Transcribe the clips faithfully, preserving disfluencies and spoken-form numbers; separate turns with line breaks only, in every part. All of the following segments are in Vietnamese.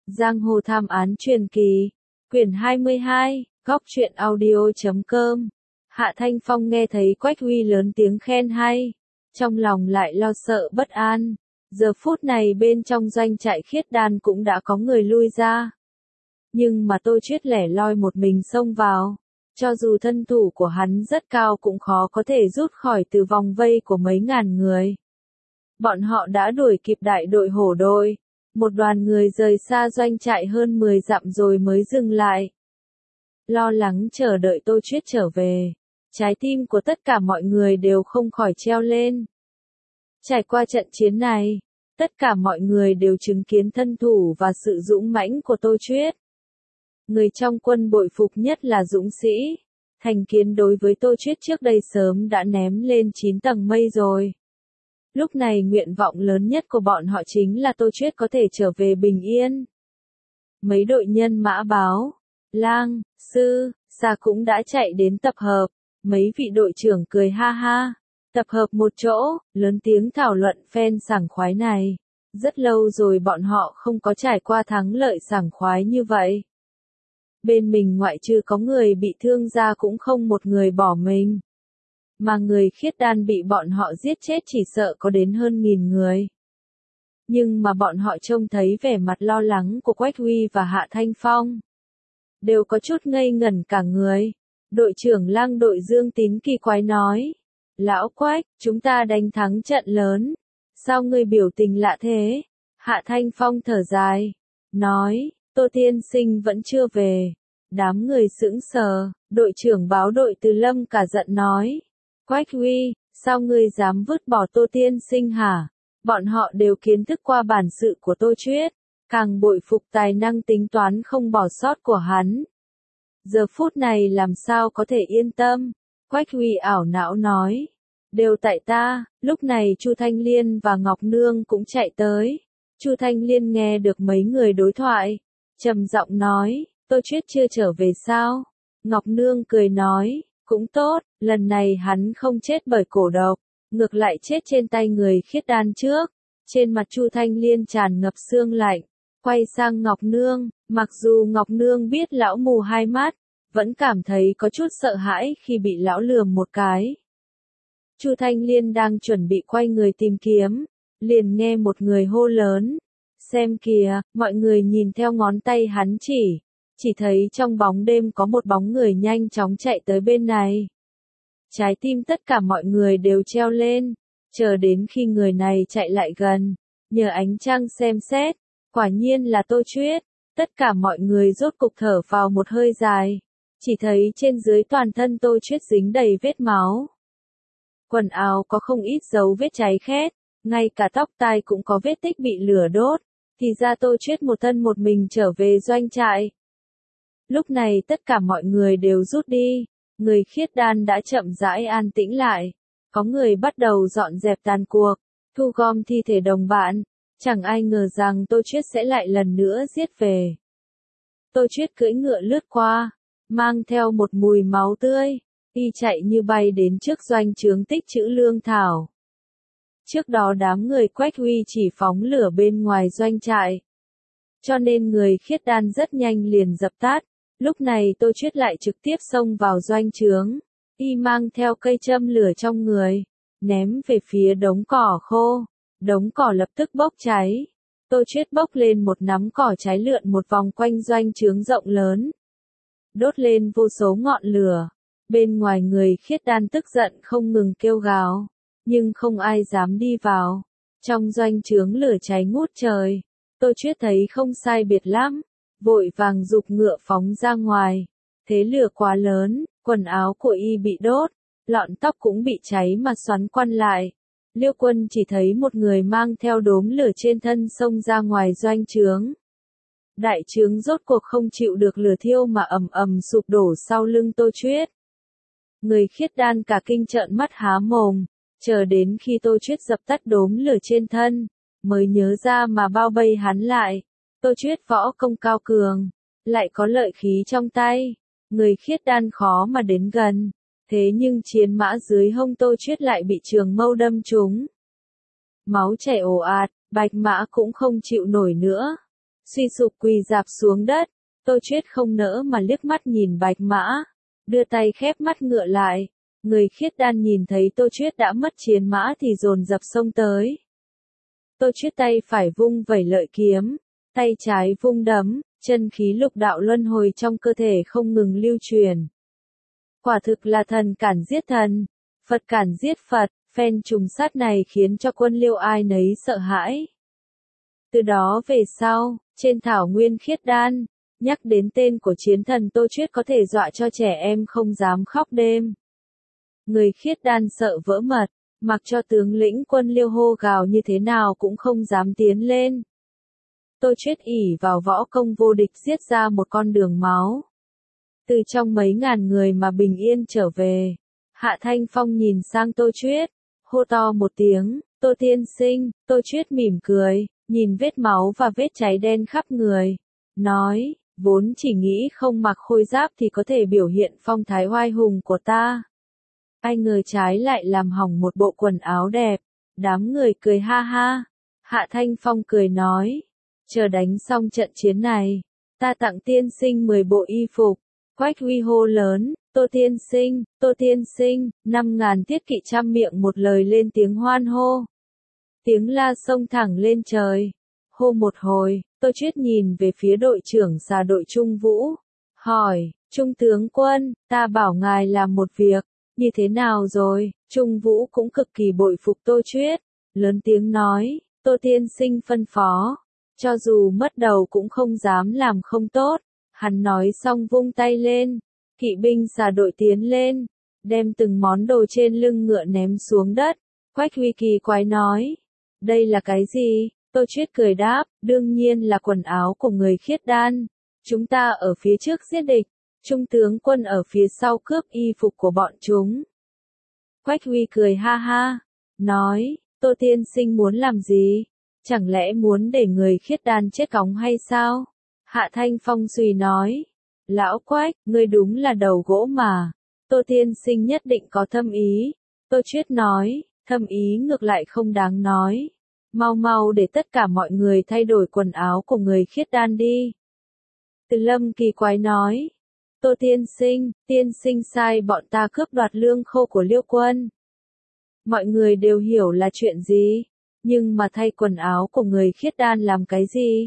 Giang hồ thám án truyền kỳ, quyển hai mươi hai, góc truyện audio chấm com. Hạ Thanh Phong nghe thấy Quách Huy lớn tiếng khen hay, trong lòng lại lo sợ bất an. Giờ phút này bên trong doanh trại Khiết Đan cũng đã có người lui ra. Nhưng mà Tô Chuyết lẻ loi một mình xông vào, cho dù thân thủ của hắn rất cao cũng khó có thể rút khỏi từ vòng vây của mấy ngàn người. Bọn họ đã đuổi kịp đại đội hổ đội, một đoàn người rời xa doanh trại hơn mười dặm rồi mới dừng lại. Lo lắng chờ đợi Tô Chuyết trở về, trái tim của tất cả mọi người đều không khỏi treo lên. Trải qua trận chiến này, tất cả mọi người đều chứng kiến thân thủ và sự dũng mãnh của Tô Chuyết. Người trong quân bội phục nhất là dũng sĩ. Thành kiến đối với Tô Chuyết trước đây sớm đã ném lên chín tầng mây rồi. Lúc này nguyện vọng lớn nhất của bọn họ chính là Tô Chuyết có thể trở về bình yên. Mấy đội nhân mã báo, lang, sư, xa cũng đã chạy đến tập hợp. Mấy vị đội trưởng cười ha ha, tập hợp một chỗ, lớn tiếng thảo luận phen sảng khoái này. Rất lâu rồi bọn họ không có trải qua thắng lợi sảng khoái như vậy. Bên mình ngoại trừ có người bị thương ra cũng không một người bỏ mình. Mà người Khiết Đan bị bọn họ giết chết chỉ sợ có đến hơn nghìn người. Nhưng mà bọn họ trông thấy vẻ mặt lo lắng của Quách Huy và Hạ Thanh Phong, đều có chút ngây ngẩn cả người. Đội trưởng lang đội Dương Tín kỳ quái nói, lão Quách, chúng ta đánh thắng trận lớn, sao ngươi biểu tình lạ thế? Hạ Thanh Phong thở dài, nói, Tô tiên sinh vẫn chưa về. Đám người sững sờ, đội trưởng báo đội Từ Lâm cả giận nói, Quách Huy, sao ngươi dám vứt bỏ Tô tiên sinh hả? Bọn họ đều kiến thức qua bản sự của Tô Chuyết, càng bội phục tài năng tính toán không bỏ sót của hắn. Giờ phút này làm sao có thể yên tâm? Quách Huy ảo não nói, đều tại ta. Lúc này Chu Thanh Liên và Ngọc Nương cũng chạy tới. Chu Thanh Liên nghe được mấy người đối thoại, trầm giọng nói, Tô Chuyết chưa trở về sao? Ngọc Nương cười nói, cũng tốt, lần này hắn không chết bởi cổ độc, ngược lại chết trên tay người Khiết Đan trước. Trên mặt Chu Thanh Liên tràn ngập sương lạnh, quay sang Ngọc Nương, mặc dù Ngọc Nương biết lão mù hai mắt, vẫn cảm thấy có chút sợ hãi khi bị lão lườm một cái. Chu Thanh Liên đang chuẩn bị quay người tìm kiếm, liền nghe một người hô lớn, xem kìa, mọi người nhìn theo ngón tay hắn chỉ, chỉ thấy trong bóng đêm có một bóng người nhanh chóng chạy tới bên này. Trái tim tất cả mọi người đều treo lên, chờ đến khi người này chạy lại gần, nhờ ánh trăng xem xét, quả nhiên là Tô Chuyết. Tất cả mọi người rốt cục thở vào một hơi dài, chỉ thấy trên dưới toàn thân Tô Chuyết dính đầy vết máu. Quần áo có không ít dấu vết cháy khét, ngay cả tóc tai cũng có vết tích bị lửa đốt, thì ra Tô Chuyết một thân một mình trở về doanh trại. Lúc này tất cả mọi người đều rút đi, người Khiết Đan đã chậm rãi an tĩnh lại, có người bắt đầu dọn dẹp tàn cuộc, thu gom thi thể đồng bạn, chẳng ai ngờ rằng Tô Chuyết sẽ lại lần nữa giết về. Tô Chuyết cưỡi ngựa lướt qua, mang theo một mùi máu tươi, y chạy như bay đến trước doanh trướng tích trữ lương thảo. Trước đó đám người Quách Huy chỉ phóng lửa bên ngoài doanh trại, cho nên người Khiết Đan rất nhanh liền dập tắt. Lúc này Tô Chuyết lại trực tiếp xông vào doanh trướng, y mang theo cây châm lửa trong người, ném về phía đống cỏ khô, đống cỏ lập tức bốc cháy. Tô Chuyết bốc lên một nắm cỏ cháy lượn một vòng quanh doanh trướng rộng lớn, đốt lên vô số ngọn lửa. Bên ngoài người Khiết Đan tức giận không ngừng kêu gào, nhưng không ai dám đi vào. Trong doanh trướng lửa cháy ngút trời, Tô Chuyết thấy không sai biệt lắm, vội vàng giục ngựa phóng ra ngoài. Thế lửa quá lớn, quần áo của y bị đốt, lọn tóc cũng bị cháy mà xoắn quăn lại. Liêu Quân chỉ thấy một người mang theo đốm lửa trên thân xông ra ngoài doanh trướng. Đại trướng rốt cuộc không chịu được lửa thiêu mà ầm ầm sụp đổ sau lưng Tô Chuyết. Người Khiết Đan cả kinh trợn mắt há mồm, chờ đến khi Tô Chuyết dập tắt đốm lửa trên thân, mới nhớ ra mà bao vây hắn lại. Tô Chuyết võ công cao cường, lại có lợi khí trong tay, người Khiết Đan khó mà đến gần. Thế nhưng chiến mã dưới hông Tô Chuyết lại bị trường mâu đâm trúng. Máu chảy ồ ạt, bạch mã cũng không chịu nổi nữa. suy sụp quỳ dạp xuống đất. Tô Chuyết không nỡ mà liếc mắt nhìn Bạch Mã, đưa tay khép mắt ngựa lại. Người khiết đan nhìn thấy Tô Chuyết đã mất chiến mã thì dồn dập xông tới. Tô Chuyết tay phải vung vẩy lợi kiếm, tay trái vung đấm, chân khí lục đạo luân hồi trong cơ thể không ngừng lưu truyền. Quả thực là thần cản giết thần, Phật cản giết Phật, phen trùng sát này khiến cho quân Liêu ai nấy sợ hãi. Từ đó về sau, trên thảo nguyên khiết đan, nhắc đến tên của chiến thần Tô Chuyết có thể dọa cho trẻ em không dám khóc đêm. Người khiết đan sợ vỡ mật, mặc cho tướng lĩnh quân Liêu hô gào như thế nào cũng không dám tiến lên. Tô Chuyết ỷ vào võ công vô địch giết ra một con đường máu. Từ trong mấy ngàn người mà bình yên trở về, Hạ Thanh Phong nhìn sang Tô Chuyết, hô to một tiếng, Tô tiên sinh. Tô Chuyết mỉm cười, nhìn vết máu và vết cháy đen khắp người, nói, vốn chỉ nghĩ không mặc khôi giáp thì có thể biểu hiện phong thái oai hùng của ta. Ai ngờ trái lại làm hỏng một bộ quần áo đẹp, đám người cười ha ha. Hạ Thanh Phong cười nói, chờ đánh xong trận chiến này, ta tặng tiên sinh mười bộ y phục. Quách Huy hô lớn, Tô tiên sinh, Tô tiên sinh, năm ngàn thiết kỵ trăm miệng một lời lên tiếng hoan hô. Tiếng la xông thẳng lên trời. Hô một hồi, Tô Chuyết nhìn về phía đội trưởng xà đội Trung Vũ, hỏi, Trung tướng quân, ta bảo ngài làm một việc, như thế nào rồi? Trung Vũ cũng cực kỳ bội phục Tô Chuyết, lớn tiếng nói, Tô tiên sinh phân phó, cho dù mất đầu cũng không dám làm không tốt. Hắn nói xong vung tay lên, kỵ binh xà đội tiến lên, đem từng món đồ trên lưng ngựa ném xuống đất. Quách Huy kỳ quái nói, đây là cái gì? Tô Chuyết cười đáp, đương nhiên là quần áo của người khiết đan. Chúng ta ở phía trước giết địch, Trung tướng quân ở phía sau cướp y phục của bọn chúng. Quách Huy cười ha ha, nói, Tô tiên sinh muốn làm gì? Chẳng lẽ muốn để người khiết đan chết cóng hay sao? Hạ Thanh Phong suy nói, lão Quách, ngươi đúng là đầu gỗ mà. Tô tiên sinh nhất định có thâm ý. Tô Chuyết nói, thâm ý ngược lại không đáng nói. Mau mau để tất cả mọi người thay đổi quần áo của người khiết đan đi. Từ Lâm kỳ quái nói, Tô tiên sinh, tiên sinh sai bọn ta cướp đoạt lương khô của Liêu quân. Mọi người đều hiểu là chuyện gì, nhưng mà thay quần áo của người khiết đan làm cái gì?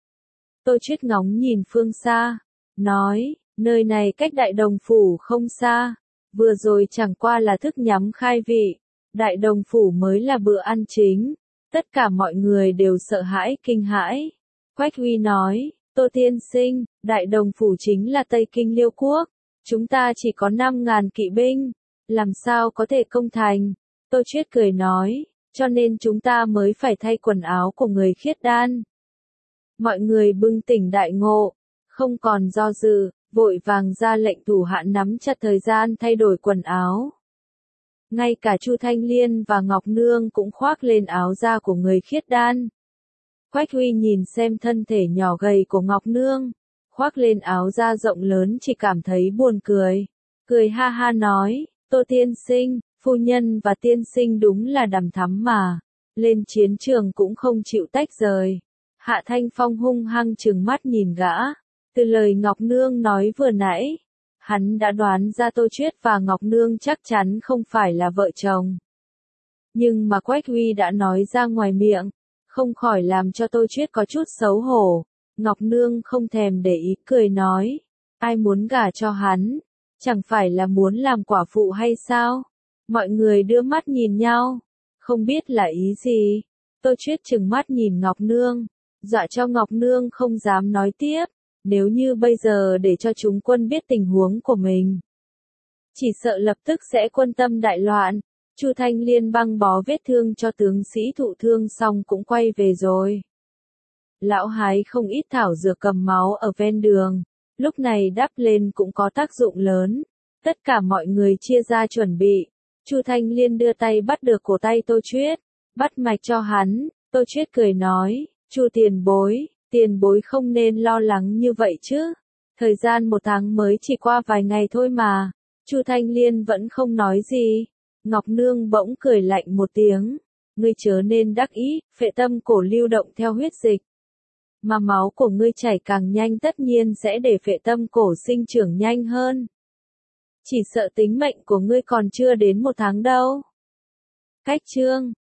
Tô Chuyết ngóng nhìn phương xa, nói, nơi này cách Đại Đồng Phủ không xa, vừa rồi chẳng qua là thức nhắm khai vị, Đại Đồng Phủ mới là bữa ăn chính. Tất cả mọi người đều sợ hãi kinh hãi. Quách Huy nói, Tô tiên sinh, Đại Đồng Phủ chính là Tây Kinh Liêu Quốc, chúng ta chỉ có năm ngàn kỵ binh, làm sao có thể công thành? Tô Chuyết cười nói, cho nên chúng ta mới phải thay quần áo của người khiết đan. Mọi người bừng tỉnh đại ngộ, không còn do dự, vội vàng ra lệnh thủ hạ nắm chặt thời gian thay đổi quần áo. Ngay cả Chu Thanh Liên và Ngọc Nương cũng khoác lên áo da của người khiết đan. Quách Huy nhìn xem thân thể nhỏ gầy của Ngọc Nương, khoác lên áo da rộng lớn chỉ cảm thấy buồn cười. Cười ha ha nói, Tô tiên sinh, phu nhân và tiên sinh đúng là đằm thắm mà. Lên chiến trường cũng không chịu tách rời. Hạ Thanh Phong hung hăng trừng mắt nhìn gã. Từ lời Ngọc Nương nói vừa nãy, hắn đã đoán ra Tô Chuyết và Ngọc Nương chắc chắn không phải là vợ chồng. Nhưng mà Quách Huy đã nói ra ngoài miệng, không khỏi làm cho Tô Chuyết có chút xấu hổ. Ngọc Nương không thèm để ý, cười nói, ai muốn gả cho hắn, chẳng phải là muốn làm quả phụ hay sao? Mọi người đưa mắt nhìn nhau, không biết là ý gì. Tô Chuyết trừng mắt nhìn Ngọc Nương, dọa cho Ngọc Nương không dám nói tiếp. Nếu như bây giờ để cho chúng quân biết tình huống của mình, chỉ sợ lập tức sẽ quân tâm đại loạn. Chu Thanh Liên băng bó vết thương cho tướng sĩ thụ thương xong cũng quay về rồi. Lão hái không ít thảo dược cầm máu ở ven đường, lúc này đắp lên cũng có tác dụng lớn. Tất cả mọi người chia ra chuẩn bị. Chu Thanh Liên đưa tay bắt được cổ tay Tô Chuyết, bắt mạch cho hắn. Tô Chuyết cười nói, Chu tiền bối, tiền bối không nên lo lắng như vậy chứ. Thời gian một tháng mới chỉ qua vài ngày thôi mà. Chu Thanh Liên vẫn không nói gì. Ngọc Nương bỗng cười lạnh một tiếng. Ngươi chớ nên đắc ý, phệ tâm cổ lưu động theo huyết dịch. mà máu của ngươi chảy càng nhanh tất nhiên sẽ để phệ tâm cổ sinh trưởng nhanh hơn. Chỉ sợ tính mệnh của ngươi còn chưa đến một tháng đâu. Cách chương